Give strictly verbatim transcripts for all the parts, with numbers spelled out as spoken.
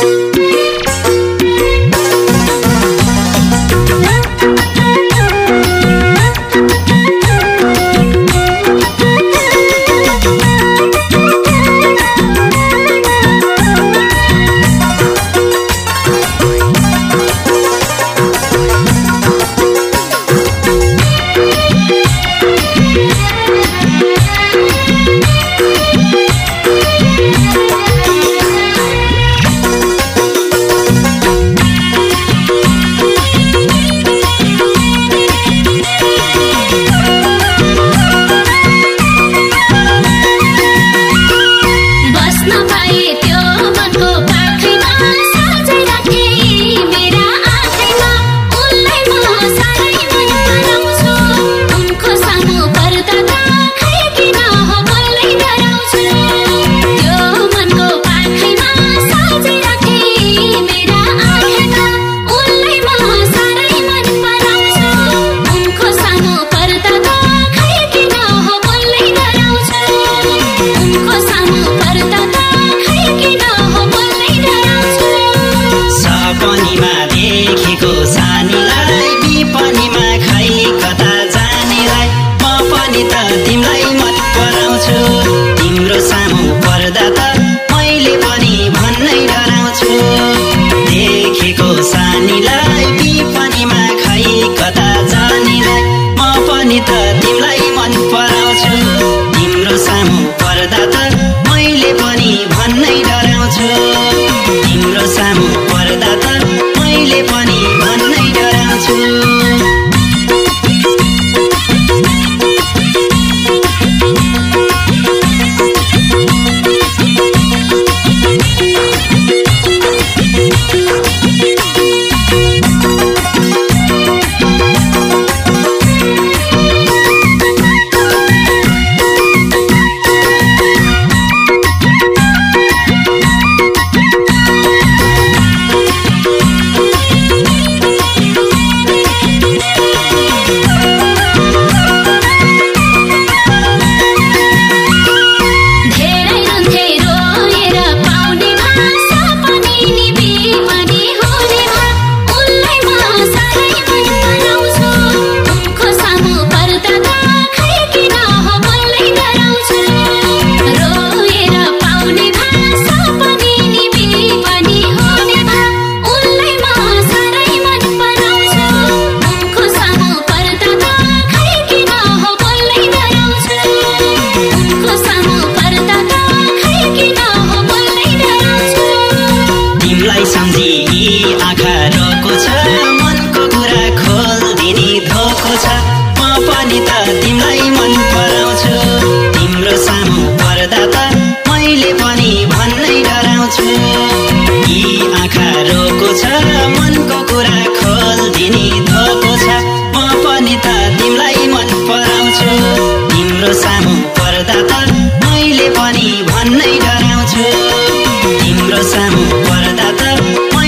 भन्नै डराउँछु तिम्रो सामु पर्दा त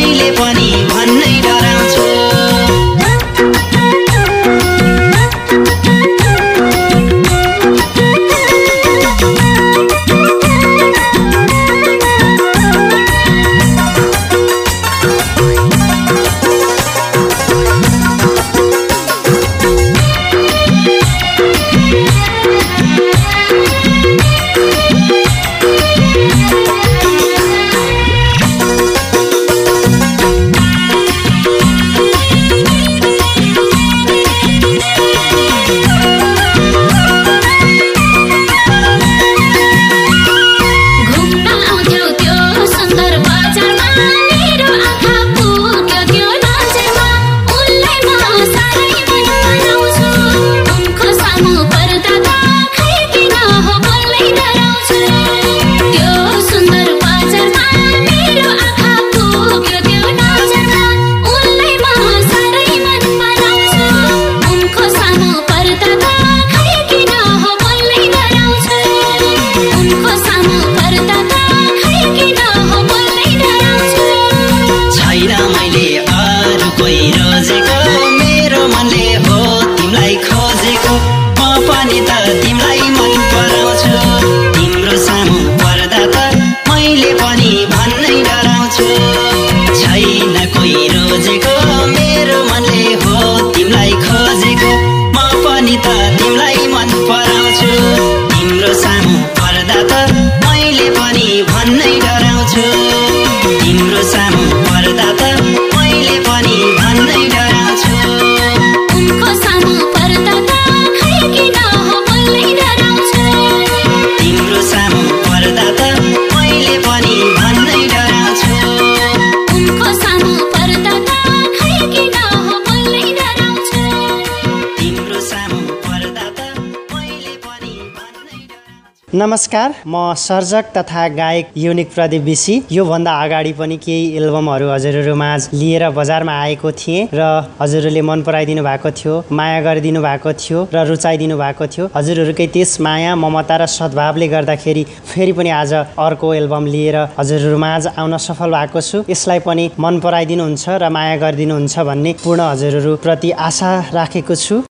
तिम्रो सामु पर्दा त मैले पनि भन्नै डराउँछु उनको सामु पर्दा त खै किन बोल्नै डराउँछु तिम्रो सामु पर्दा त मैले पनि भन्नै डराउँछु उनको सामु पर्दा त खै किन बोल्नै डराउँछु तिम्रो सामु पर्दा त मैले पनि भन्नै डराउँछु। नमस्कार, म सर्जक तथा गायक युनिक प्रदीप विसी। योभन्दा अगाडि पनि केही एल्बमहरू हजुरहरूमाझ लिएर बजारमा आएको थिएँ र हजुरहरूले मन पराइदिनु भएको थियो, माया गरिदिनु भएको थियो र रुचाइदिनु भएको थियो। हजुरहरूकै त्यस माया, ममता र सद्भावले गर्दाखेरि फेरि पनि आज अर्को एल्बम लिएर हजुरहरूमाझ आउन सफल भएको छु। यसलाई पनि मन पराइदिनुहुन्छ र माया गरिदिनुहुन्छ भन्ने पूर्ण हजुरहरूप्रति आशा राखेको छु।